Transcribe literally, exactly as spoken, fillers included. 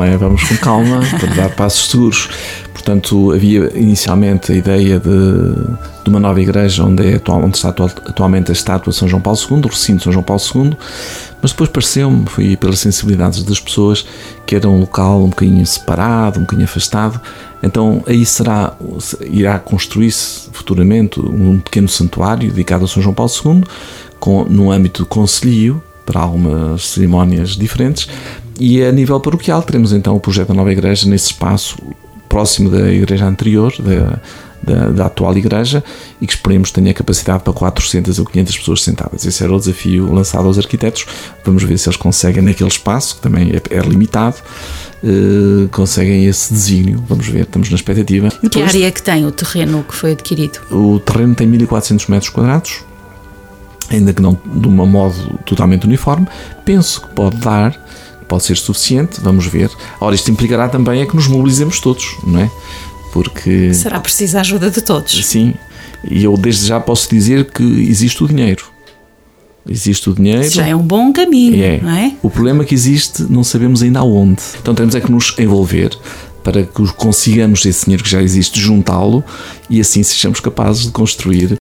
é? Vamos com calma para dar passos seguros. Portanto, havia inicialmente a ideia de, de uma nova igreja onde, é atual, onde está atual, atualmente a estátua de São João Paulo segundo, o recinto de São João Paulo segundo, mas depois pareceu-me, foi pelas sensibilidades das pessoas, que era um local um bocadinho separado, um bocadinho afastado. Então aí será, irá construir-se futuramente um pequeno santuário dedicado a São João Paulo segundo, com, no âmbito concelhio, para algumas cerimónias diferentes, e a nível paroquial teremos então o projeto da nova igreja nesse espaço próximo da igreja anterior, da, da, da atual igreja, e que esperemos tenha capacidade para quatrocentas ou quinhentas pessoas sentadas. Esse era o desafio lançado aos arquitetos. Vamos ver se eles conseguem naquele espaço, que também é, é limitado, uh, conseguem esse desígnio. Vamos ver, estamos na expectativa. E que área é que tem o terreno que foi adquirido? O terreno tem mil e quatrocentos metros quadrados, ainda que não de um modo totalmente uniforme. Penso que pode dar, pode ser suficiente, vamos ver. Ora, isto implicará também é que nos mobilizemos todos, não é? Porque... será preciso a ajuda de todos. Sim, e eu desde já posso dizer que existe o dinheiro. Existe o dinheiro. Isso já é um bom caminho, é. Não é? O problema que existe, não sabemos ainda aonde. Então temos é que nos envolver para que consigamos esse dinheiro que já existe, juntá-lo, e assim sejamos capazes de construir